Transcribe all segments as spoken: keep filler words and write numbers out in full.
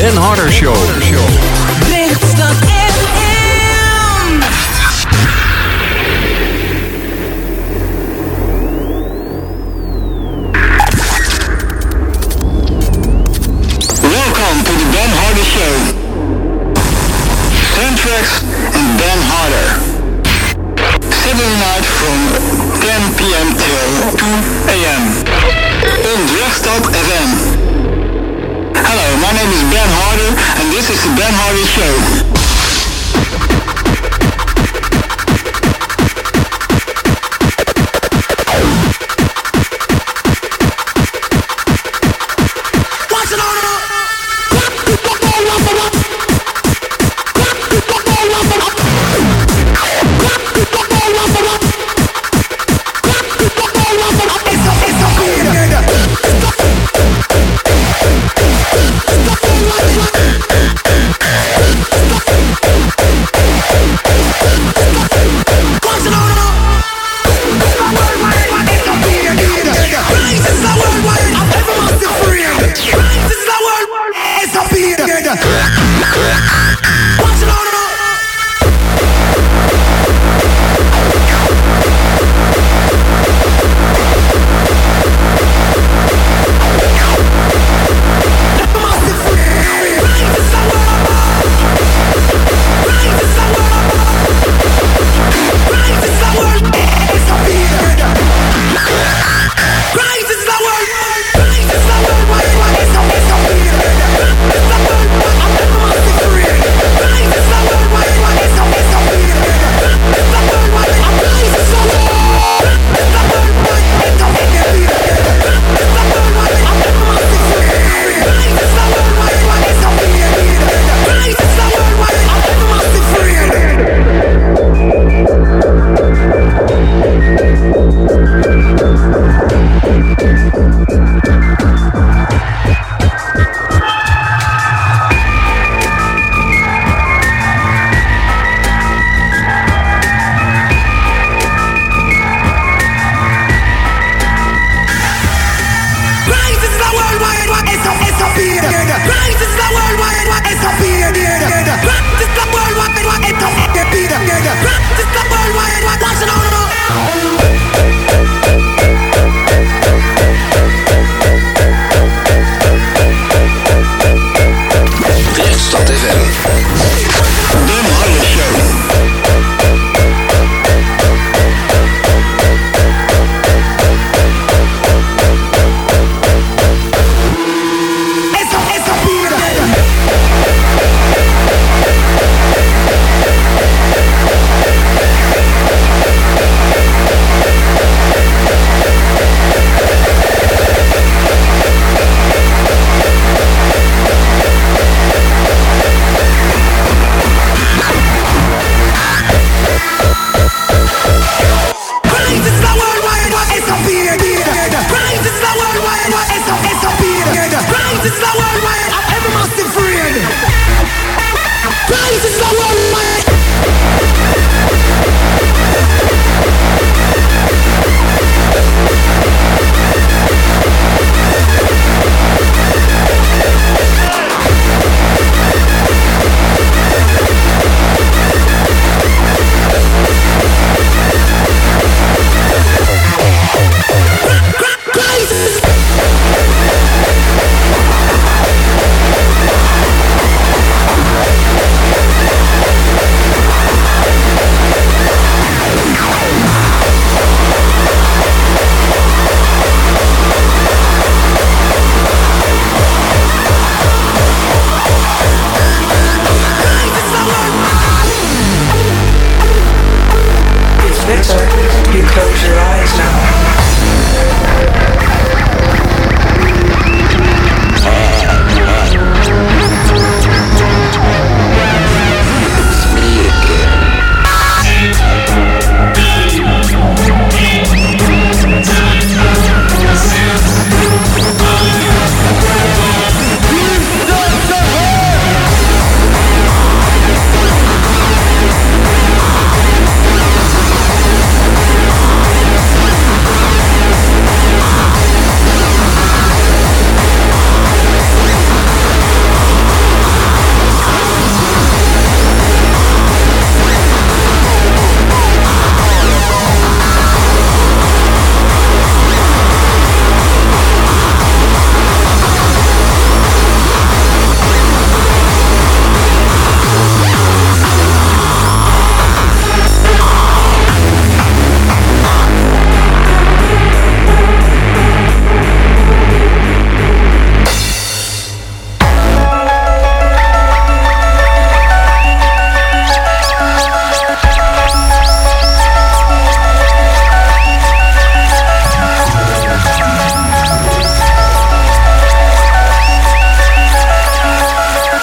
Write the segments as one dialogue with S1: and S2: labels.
S1: Ben Harder Show.
S2: Lichtstad F M.
S3: Welcome to the Ben Harder Show. Soundtracks and Ben Harder. Saturday night from ten p.m. till two a.m. on Lichtstad F M. Hello, my name is Ben Harder and this is the Ben Harder Show.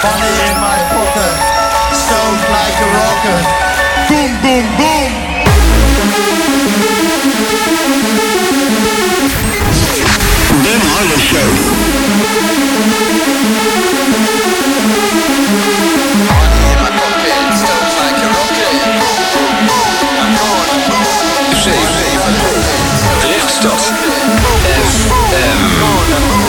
S1: Money in my pocket, sounds like a rocket. Boom, boom, boom.
S3: Ben Harder Show.
S4: Money in my pocket, sounds like a rocket. I'm gonna move. zeven. Richtstad. F M.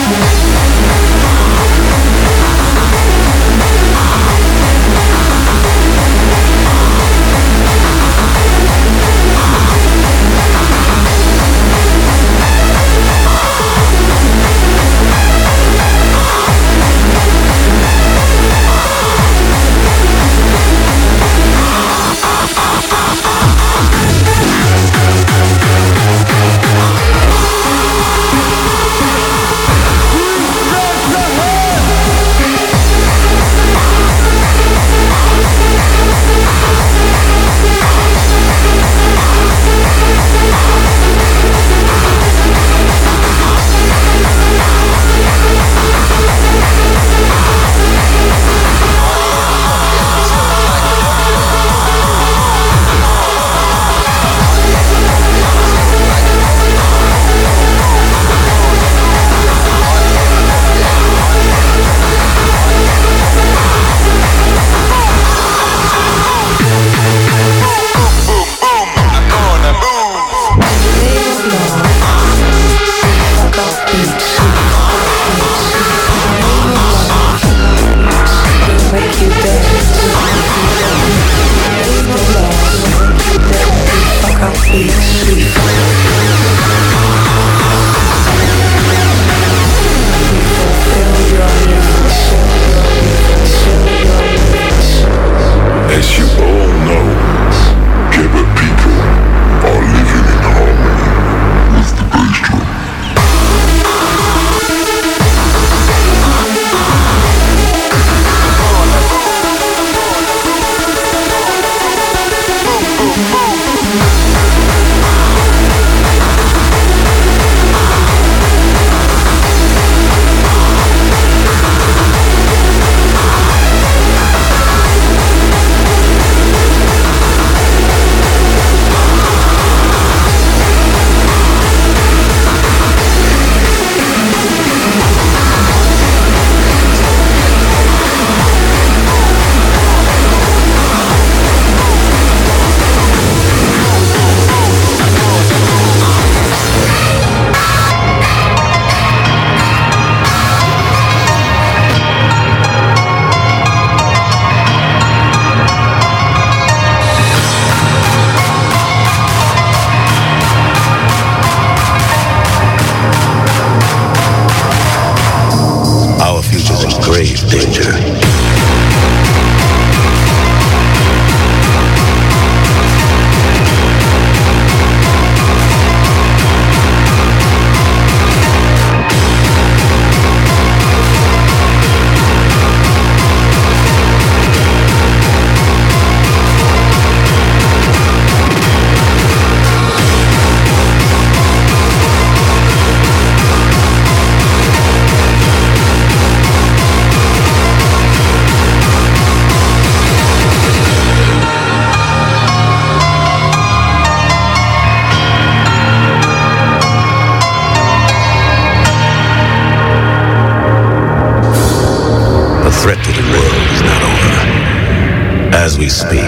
S5: As we speak,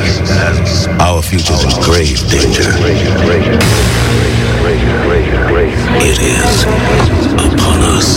S5: our future's in grave danger. It is upon us.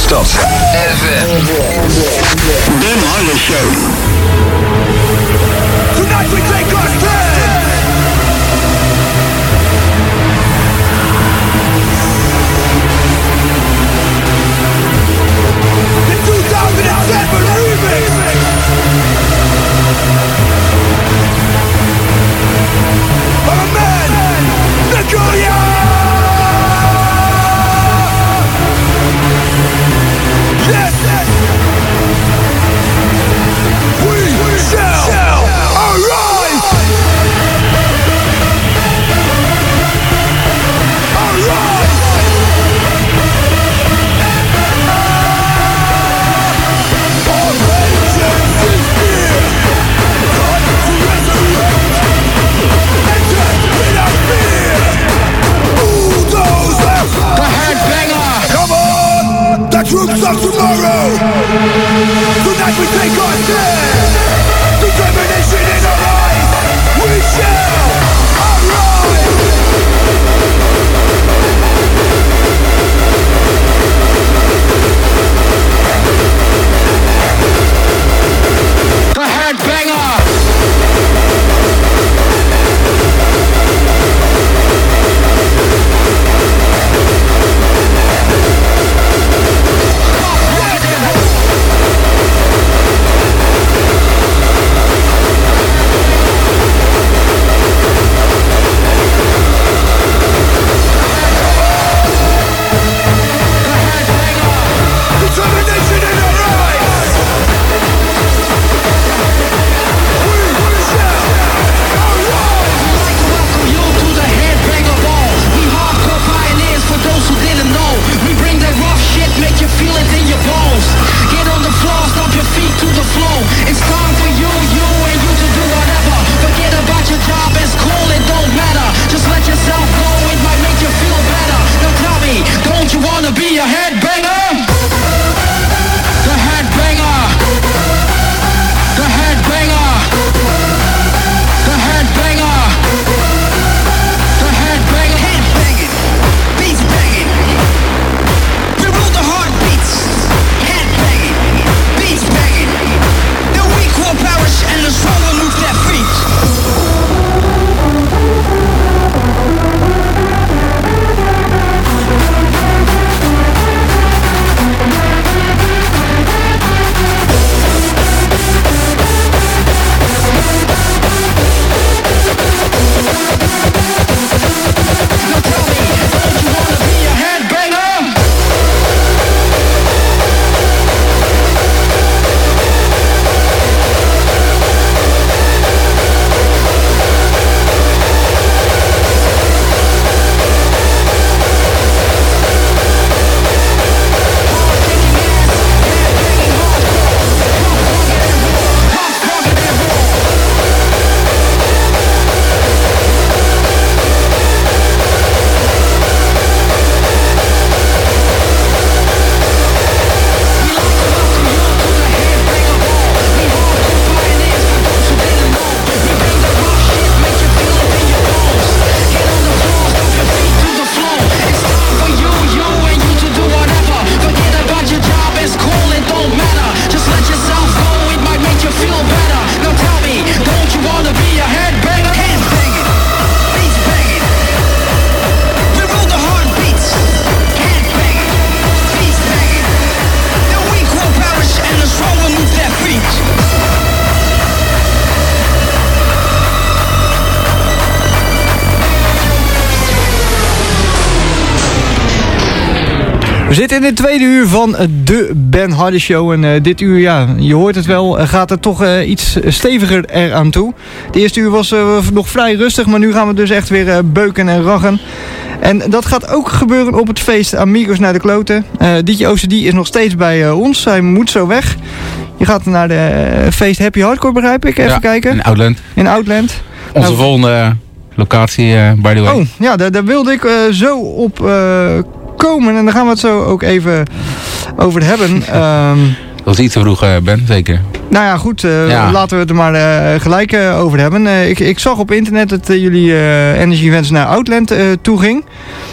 S4: Drechtstad F M.
S3: Ben Harder Show.
S6: Tonight we take our stand. The two thousand seven remix. Of a man, Nicolia. Yes, yes. We shall arise. Arise. Our vengeance is near. Time to resurrect and death without fear. Bulldoze. The headbanger. Come on, the troops of tomorrow. Tonight we take our stand. Determination in our eyes. We shall arise. The headbanger. Determination in our eyes. We shall arise.
S2: like to welcome you to the Headbanger Ball. We hardcore pioneers for those who didn't know. We bring that rough shit, make you feel it in your bones. Get on the floor, stomp your feet to the flow. It's time for you, you and you to do whatever. Forget about your job, it's cool, it don't matter. Just let yourself go, it might make you feel better. Now tell me, don't you wanna be a headbanger? The headbanger. The headbanger. The headbanger. The headbanger. Headbanging. Beats banging. We rule the heartbeats. Headbanging. Beats banging. The weak will perish and the strong will move their feet. Now tell me, don't you wanna be a headbanger?
S7: We zitten in het tweede uur van de Ben Harder Show. En uh, dit uur, ja, je hoort het wel, uh, gaat het toch uh, iets steviger eraan toe. De eerste uur was uh, nog vrij rustig, maar nu gaan we dus echt weer uh, beuken en raggen. En dat gaat ook gebeuren op het feest Amigos naar de kloten. Uh, Dietje O C D is nog steeds bij uh, ons, hij moet zo weg. Je gaat naar de uh, feest Happy Hardcore, begrijp ik? Even
S8: ja,
S7: kijken.
S8: in Outland.
S7: In Outland.
S8: Onze
S7: nou,
S8: volgende locatie, uh, by the way.
S7: Oh, ja, daar, daar wilde ik uh, zo op uh, komen. En daar gaan we het zo ook even over hebben. Um,
S8: Dat is iets te vroeg, uh, Ben, zeker.
S7: Nou ja, goed. Uh,
S8: Ja.
S7: Laten we het er maar uh, gelijk uh, over hebben. Uh, ik, ik zag op internet dat uh, jullie uh, Energy Events naar Outland uh, toe ging.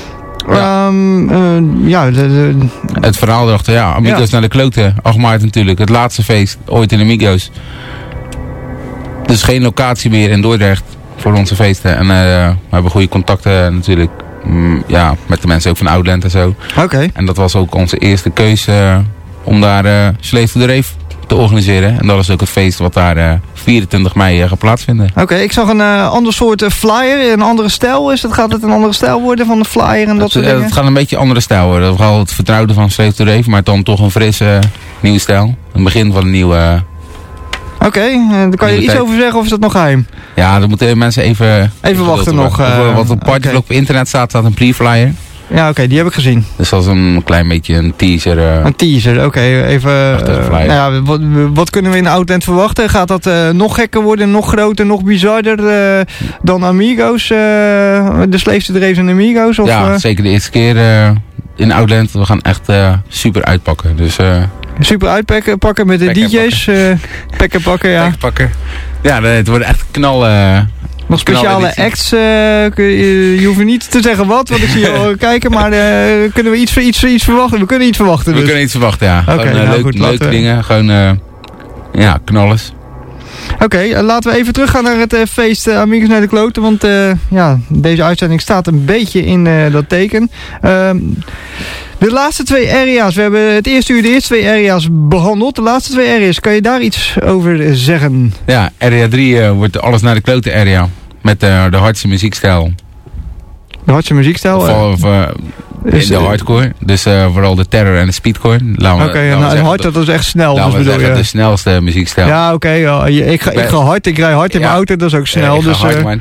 S8: Ja.
S7: Um, uh, ja, de, de,
S8: Het verhaal erachter, ja. Amigos
S7: Ja.
S8: naar de kloten. acht maart natuurlijk. Het laatste feest ooit in Amigos. Dus geen locatie meer in Dordrecht voor onze feesten. En uh, we hebben goede contacten natuurlijk. Mm, ja, met de mensen ook van Outland en zo.
S7: Oké. Okay.
S8: En dat was ook onze eerste keuze uh, om daar uh, Slave to the Rave te organiseren. En dat is ook het feest wat daar uh, vierentwintig mei uh, gaat plaatsvinden.
S7: Oké, okay, ik zag een uh, ander soort uh, flyer, een andere stijl. Is het, gaat het een andere stijl worden van de flyer en dat
S8: het,
S7: soort
S8: uh,
S7: dingen?
S8: Het gaat een beetje een andere stijl worden. We gaan het vertrouwde van Slave to the Rave, maar dan toch een frisse uh, nieuwe stijl. Een begin van een nieuwe... Uh,
S7: Oké, okay, uh, daar kan je iets tijd. over zeggen of is dat nog geheim?
S8: Ja, dan moeten mensen even...
S7: Even, even wachten nog.
S8: Uh, wat op Partyvlog okay. op internet staat, staat een pre-flyer.
S7: Ja, oké, okay, die heb ik gezien.
S8: Dus dat is een klein beetje een teaser. Uh,
S7: een teaser, oké. Okay, even... Uh, nou ja, wat, wat kunnen we in Outland verwachten? Gaat dat uh, nog gekker worden, nog groter, nog bizarder uh, dan Amigos? Uh, de Slave to the Rave en Amigos? Of,
S8: ja,
S7: uh?
S8: zeker de eerste keer uh, in Outland. We gaan echt uh, super uitpakken. Dus... Uh,
S7: Super uitpakken pakken met de
S8: Pack
S7: D J's. Uh, pakken pakken, ja.
S8: Pack pakken. Ja, het wordt echt knal. Uh,
S7: Nog speciale acts. Uh, je, je hoeft niet te zeggen wat, want ik zie je al kijken. Maar uh, kunnen we iets, iets, iets verwachten? We kunnen iets verwachten. Dus.
S8: We kunnen iets verwachten, ja.
S7: Okay,
S8: gewoon, uh,
S7: nou
S8: leuk,
S7: goed,
S8: leuke dingen. Gewoon, uh, ja, knallers.
S7: Oké, okay, uh, laten we even teruggaan naar het uh, feest uh, Amigos naar de kloten. Want uh, ja, deze uitzending staat een beetje in uh, dat teken. Uh, De laatste twee area's, we hebben het eerste uur de eerste twee area's behandeld. De laatste twee area's, kan je daar iets over zeggen?
S8: Ja, area drie uh, wordt alles naar de klote area. Met uh, de hardste muziekstijl.
S7: De hardste muziekstijl?
S8: Of, uh, of uh, is de hardcore. Dus uh, vooral de terror en de speedcore.
S7: Oké, okay, en nou, hard dat is echt snel.
S8: Laten
S7: dus
S8: we zeggen
S7: je.
S8: de snelste muziekstijl.
S7: Ja, oké. Okay, ja. ik, ga, ik ga hard, ik rij hard in ja. mijn auto, dat is ook snel.
S8: Ja, ik
S7: dus,
S8: ga hard,
S7: uh,
S8: man.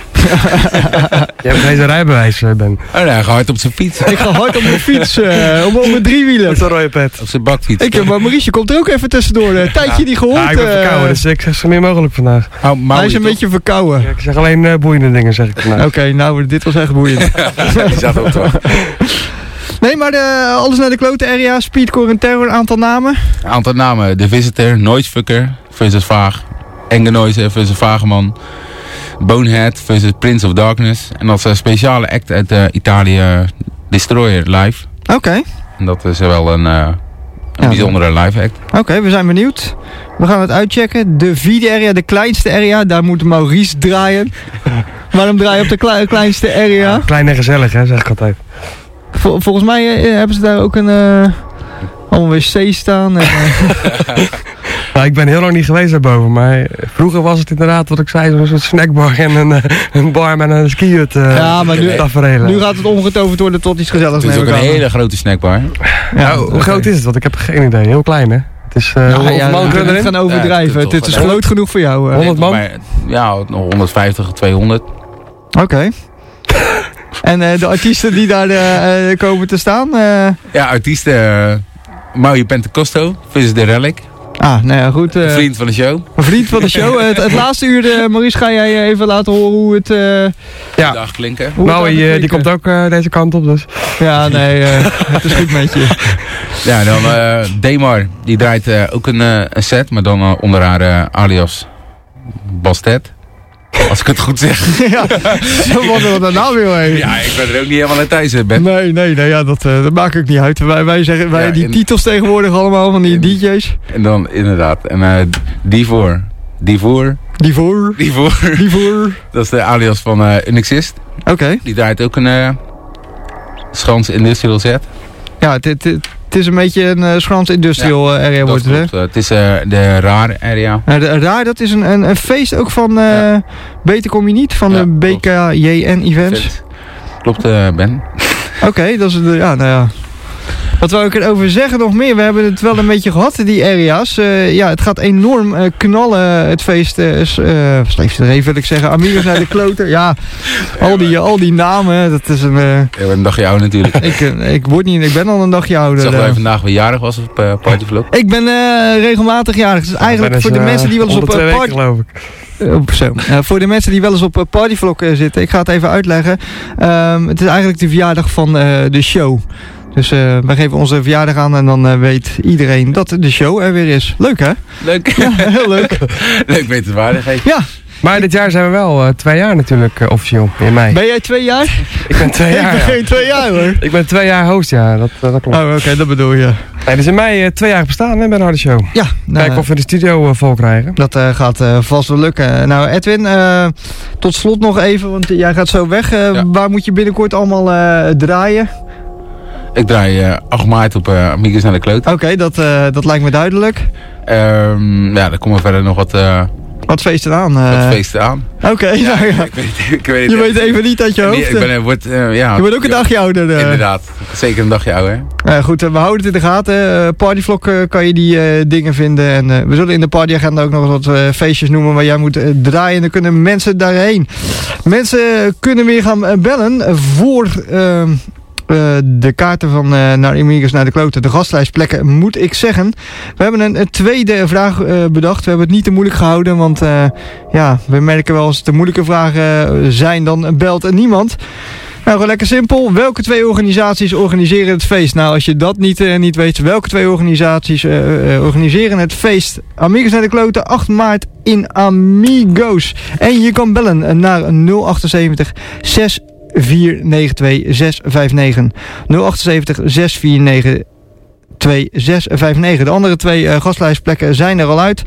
S9: Je hebt geen rijbewijs, Ben.
S8: Oh nee, hij gaat hard op zijn fiets.
S7: Ik ga hard op mijn fiets, uh, op, op mijn driewielen.
S9: Met een rode pet.
S8: Op zijn bakfiets.
S7: Ik, maar Maurice komt er ook even tussendoor. Een tijdje niet gehoord.
S9: Ja, ik ben verkouden, dus ik zeg zo meer mogelijk vandaag.
S8: Oh,
S7: hij is een
S8: toch?
S7: beetje verkouden.
S9: Ja, ik zeg alleen uh, boeiende dingen, zeg ik vandaag.
S7: Oké, okay, nou, dit was echt boeiend.
S8: Die zat ook toch.
S7: Nee, maar de, alles naar de klote area, speedcore en terror, aantal namen?
S8: Aantal namen, The Visitor, Noisefucker versus Vaag, Enge Noise versus Vageman, Bonehead versus Prince of Darkness. En dat is een speciale act uit uh, Italië, Destroyer live.
S7: Oké. Okay.
S8: En dat is wel een, uh, een ja, bijzondere live act.
S7: Oké, okay, we zijn benieuwd. We gaan het uitchecken. De vierde area, de kleinste area, daar moet Maurice draaien. Waarom draai je op de kle kleinste area?
S9: Ja, klein en gezellig, hè, zeg ik altijd.
S7: Vol volgens mij uh, hebben ze daar ook een uh, allemaal wc's staan. En, uh.
S9: nou, ik ben heel lang niet geweest daarboven, maar vroeger was het inderdaad wat ik zei, zo'n soort snackbar en een, een bar met een skihut. Uh,
S7: ja, maar nu,
S9: tafereel.
S7: nu gaat het omgetoverd worden tot iets gezelligs.
S8: Het is ook een hele grote snackbar.
S9: Ja, ja, hoe okay. groot is het? Want ik heb geen idee. Heel klein, hè? Het is uh,
S7: ja, ja, man kunnen het gaan overdrijven. Ja, het is groot genoeg voor jou. Uh.
S9: honderd man?
S8: Maar, ja, nog honderdvijftig, tweehonderd.
S7: Oké. Okay. En uh, de artiesten die daar uh, komen te staan? Uh...
S8: Ja, artiesten. Uh, Maui Pentecosto, versus de Relic.
S7: Ah, nou ja, goed. Uh,
S8: een vriend van de show.
S7: Een vriend van de show. het, het laatste uur, uh, Maurice, ga jij even laten horen hoe het... Uh,
S8: ja. dag klinken.
S9: Maui, uh, die komt ook uh, deze kant op, dus.
S7: Ja, nee, uh, het is goed met je.
S8: Ja, dan uh, Demar, die draait uh, ook een, uh, een set, maar dan uh, onder haar uh, alias Bastet. Als ik het goed zeg.
S7: Ja, zo worden we daarna weer heen.
S8: Ja, ik ben er ook niet helemaal in thuis, Ben.
S7: Nee, nee, nee ja, dat, uh, dat maakt ook niet uit. Wij, wij zeggen, wij ja, die in, titels tegenwoordig allemaal van die in, D J's.
S8: En dan inderdaad. En uh, Divor. Divor.
S7: Divor.
S8: Divor.
S7: Divor.
S8: Dat is de alias van uh, Unexist.
S7: Oké. Okay.
S8: Die draait ook een uh, Schans Industrial set.
S7: Ja, het, het, het is een beetje een uh, Schans Industrial ja, area wordt het, hè?
S8: Het is uh, de Raar area.
S7: Ja, de Raar, dat is een, een, een feest ook van, uh, ja. Beter kom je niet, van ja, de B K J N Events.
S8: Klopt, uh, Ben.
S7: Oké, okay, dat is de, ja, nou ja. Wat wou ik erover zeggen nog meer? We hebben het wel een beetje gehad, die area's. Uh, ja, het gaat enorm uh, knallen, het feest. Uh, Sleef te even, wil ik zeggen. Amigos naar de kloten. Ja, al die, al die namen. Dat is een... Uh,
S8: Je bent een dagje ouder natuurlijk.
S7: ik, uh, ik, word niet, ik ben al een dagje ouder.
S8: Ik zag dat je vandaag weer jarig was op uh, Partyvlog.
S7: Ik ben uh, regelmatig jarig. Dus eigenlijk
S9: ja,
S7: voor de uh, mensen die wel eens op uh,
S9: party... geloof ik.
S7: Uh, zo. Uh, voor de mensen die wel eens op uh, Partyvlog uh, zitten. Ik ga het even uitleggen. Um, het is eigenlijk de verjaardag van uh, de show. Dus uh, wij geven onze verjaardag aan en dan uh, weet iedereen dat de show er weer is. Leuk, hè?
S8: Leuk.
S7: Ja, heel leuk.
S8: Leuk wetenswaardigheid.
S7: Ja.
S9: Maar dit jaar zijn we wel uh, twee jaar natuurlijk uh, officieel, in mei.
S7: Ben jij twee jaar?
S9: Ik ben twee jaar,
S7: Ik ben
S9: ja.
S7: geen twee jaar hoor.
S9: Ik ben twee jaar host, ja, dat, uh, dat klopt.
S7: Oh, oké, okay, dat bedoel je.
S9: Nee, dus in mei uh, twee jaar bestaan hè, bij de Harde Show.
S7: Ja. Nou,
S9: Kijken of we de studio uh, vol krijgen.
S7: Dat uh, gaat uh, vast wel lukken. Nou Edwin, uh, tot slot nog even, want jij gaat zo weg. Uh, ja. Waar moet je binnenkort allemaal uh, draaien?
S8: Ik draai uh, acht maart op uh, Amigos naar de Kloot.
S7: Oké, okay, dat, uh, dat lijkt me duidelijk.
S8: Um, ja, dan komen verder nog wat... Uh,
S7: Wat feesten aan? Uh...
S8: Wat feesten aan.
S7: Oké, okay,
S8: ja,
S7: nou ja.
S8: Ik weet, ik weet
S7: je weet even niet uit je hoofd.
S8: Ik ben, wordt, uh, ja,
S7: je wordt ook een dagje ouder. Uh.
S8: Inderdaad, zeker een dagje ouder.
S7: Uh, goed, uh, we houden het in de gaten. Uh, Partyvlog uh, kan je die uh, dingen vinden. En uh, we zullen in de partyagenda ook nog wat uh, feestjes noemen waar jij moet uh, draaien. En dan kunnen mensen daarheen. Mensen kunnen weer gaan uh, bellen voor... Uh, Uh, de kaarten van uh, naar Amigos naar de Kloten, de gastlijstplekken, moet ik zeggen. We hebben een, een tweede vraag uh, bedacht. We hebben het niet te moeilijk gehouden, want uh, ja, we merken wel als het te moeilijke vragen zijn, dan belt niemand. Nou, gewoon lekker simpel. Welke twee organisaties organiseren het feest? Nou, als je dat niet, uh, niet weet, welke twee organisaties uh, uh, organiseren het feest? Amigos naar de Kloten, acht maart in Amigos. En je kan bellen naar nul achtenzeventig zes vier negen twee zes vijf negen. nul achtenzeventig zes vier negen twee zes vijf negen. De andere twee uh, gastlijstplekken zijn er al uit.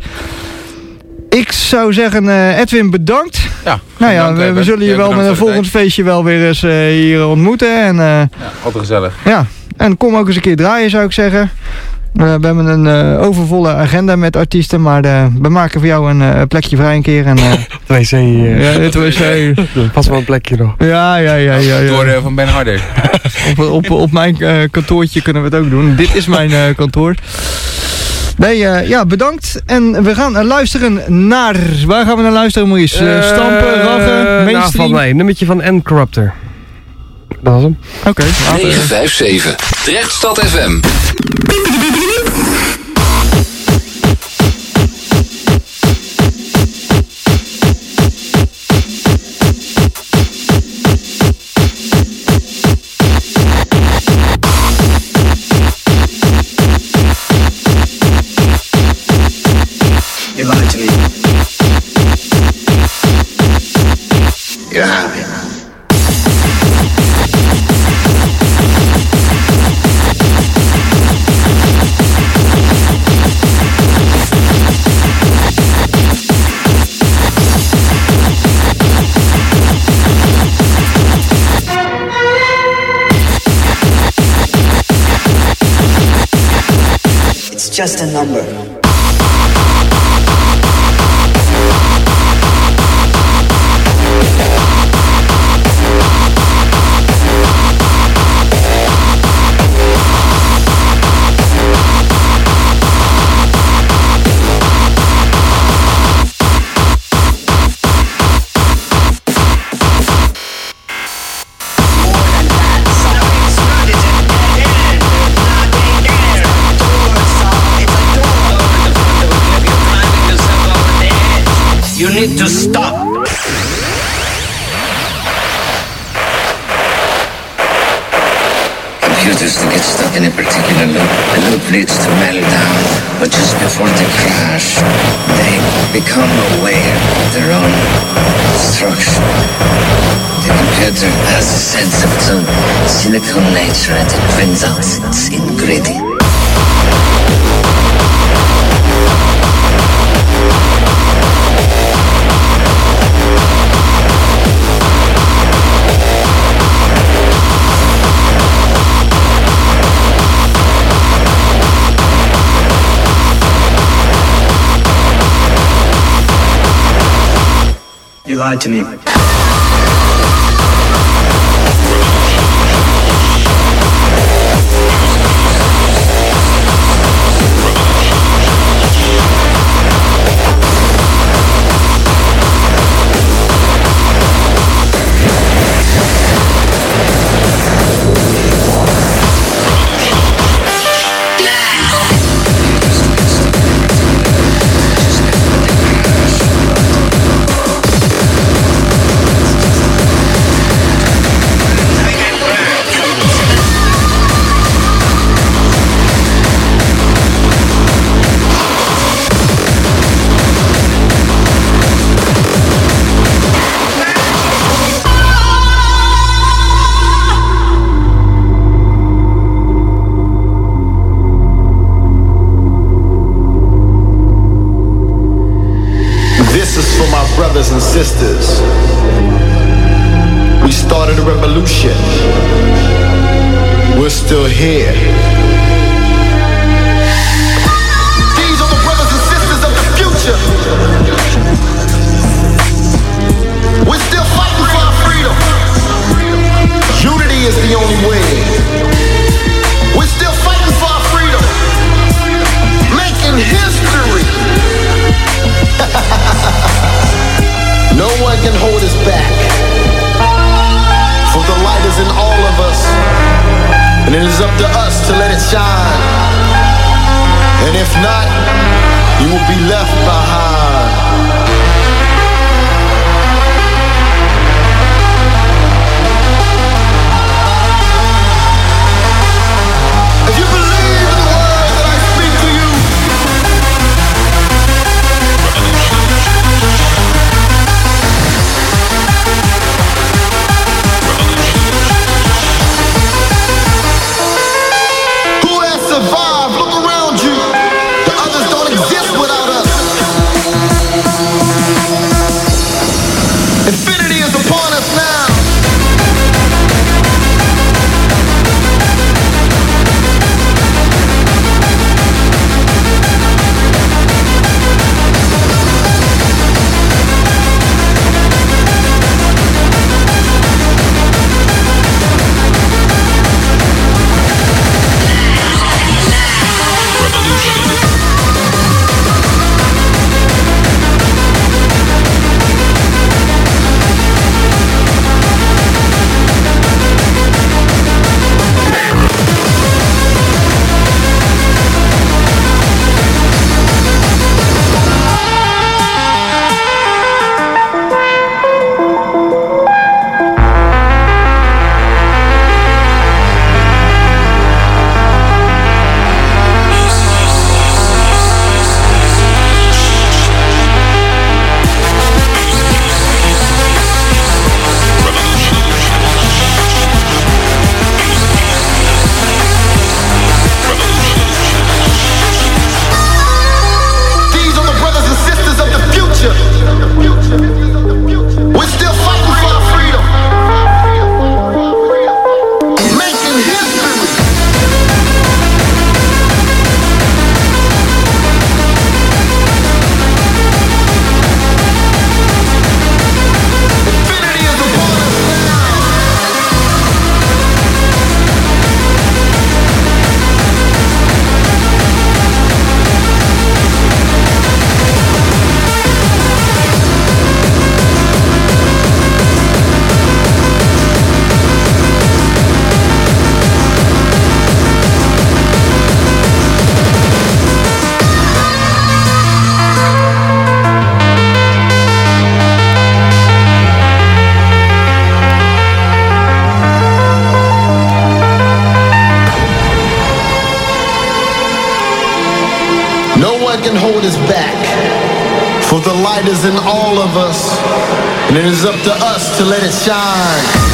S7: Ik zou zeggen, uh, Edwin, bedankt.
S8: Ja,
S7: nou ja, we, we zullen je wel met een volgend feestje wel weer eens uh, hier ontmoeten. En, uh,
S8: ja, altijd gezellig.
S7: Ja, en kom ook eens een keer draaien, zou ik zeggen. Uh, we hebben een uh, overvolle agenda met artiesten, maar uh, we maken voor jou een uh, plekje vrij een keer. En, uh,
S9: het wc. Uh,
S7: ja, het wc.
S9: Pas wel een plekje nog.
S7: Ja, ja, ja. ja, ja.
S8: Door uh, van Ben Harder.
S7: op, op, op mijn uh, kantoortje kunnen we het ook doen. Dit is mijn uh, kantoor. Nee, uh, ja, bedankt. En we gaan uh, luisteren naar... Waar gaan we naar luisteren, Maurice? Uh, stampen, raggen, mainstream?
S9: Nou, van mij. Een nummertje van N-Corrupter. Dat was hem.
S7: Oké. Okay,
S4: negen vijf zeven. Drechtstad F M.
S10: You lied to me. You're happy. It's just a number. You need to stop. Computers that get stuck in a particular loop, the loop leads to meltdown, but just before they crash, they become aware of their own destruction. The computer has a sense of its own cynical nature and it brings out its ingredient. You lied to me.
S1: sisters, we started a revolution. We're still here. These are the brothers and sisters of the future. We're still fighting for our freedom. Unity is the only way. We're still fighting for our freedom. Making history. No one can hold us back. For the light is in all of us. And it is up to us to let it shine. And if not, you will be left behind. If you believe in the words that I speak to you, who has survived? Look around you. The others don't exist without us. Infinity is upon us now. Can hold us back, for the light is in all of us, and it is up to us to let it shine.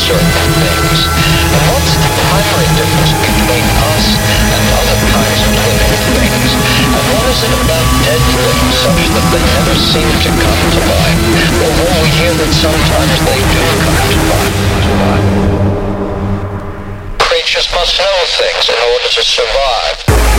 S11: certain things. And what's the primary difference between us and other kinds of living things? And what is it about dead things such that they never seem to come to life? Although we hear that sometimes they do come to life. Creatures must know things in order to survive.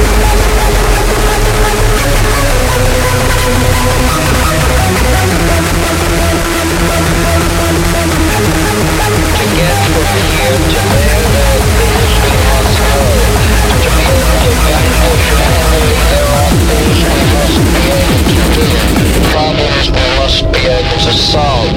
S11: To get from here to there, there are things we must know. To be able to vanquish an enemy, there are things we must be able to do. Problems we must be able to solve.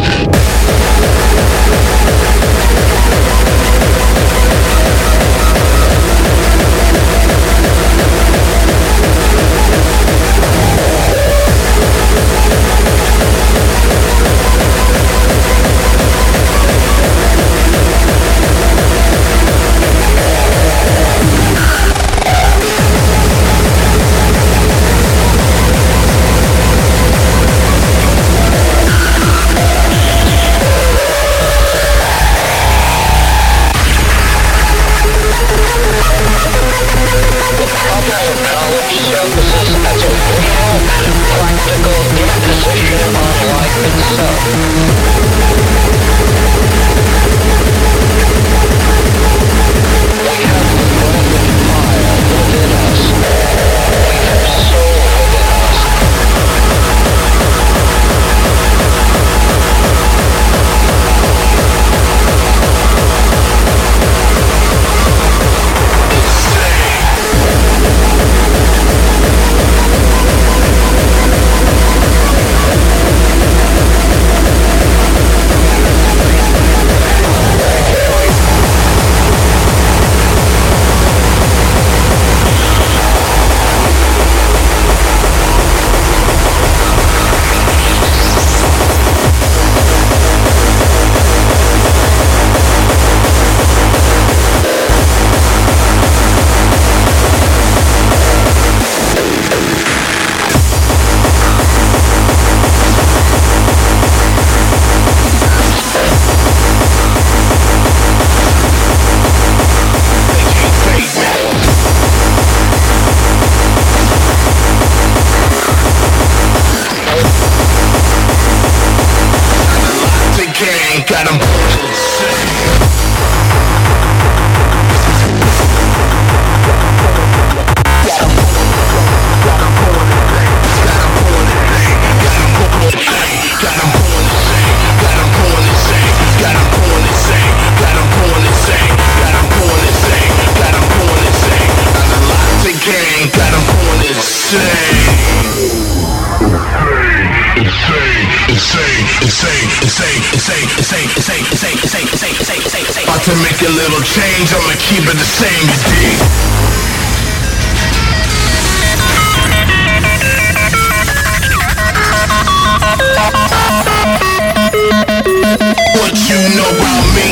S6: To make a little change, I'ma keep it the same, you dig? What you know about me?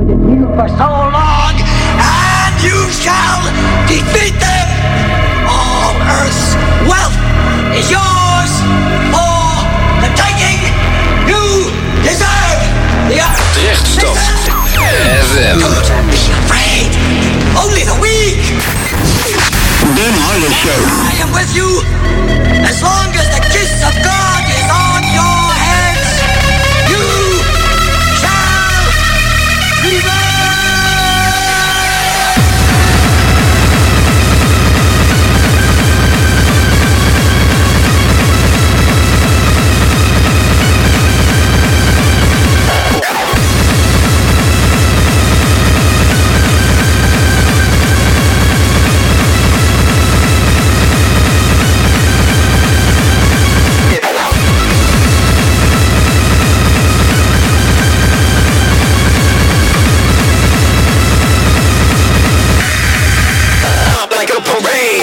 S2: defeated you for so long, and you shall defeat them. All Earth's wealth is yours for the taking. You deserve the earth.
S4: Rechtstad F M.
S2: Don't be afraid. Only the weak.
S3: Ben Harder Show.
S2: I am with you as long as the kiss of God is on your heads. You shall prevail.
S6: Like a parade.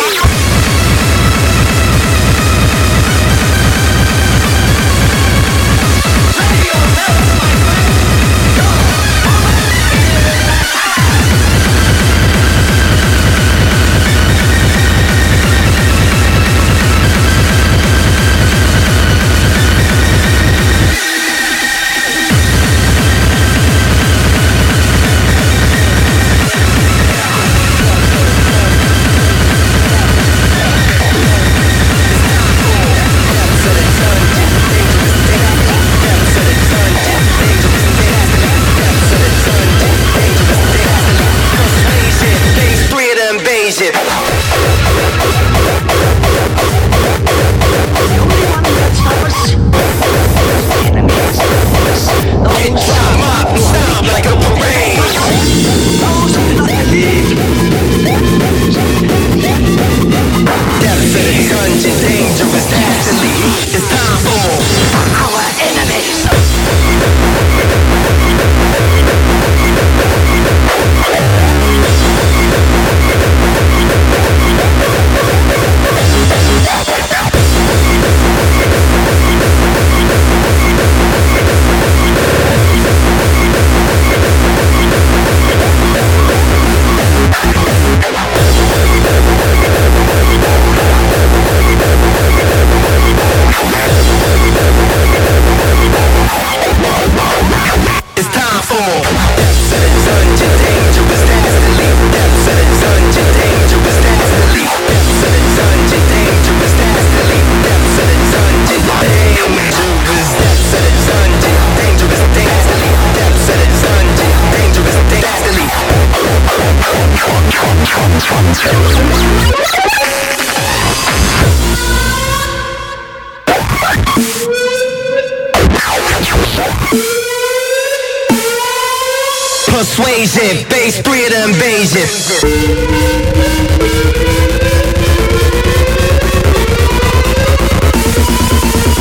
S12: Persuasion, base three of the invasion.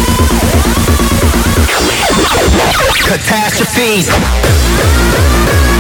S12: Catastrophes.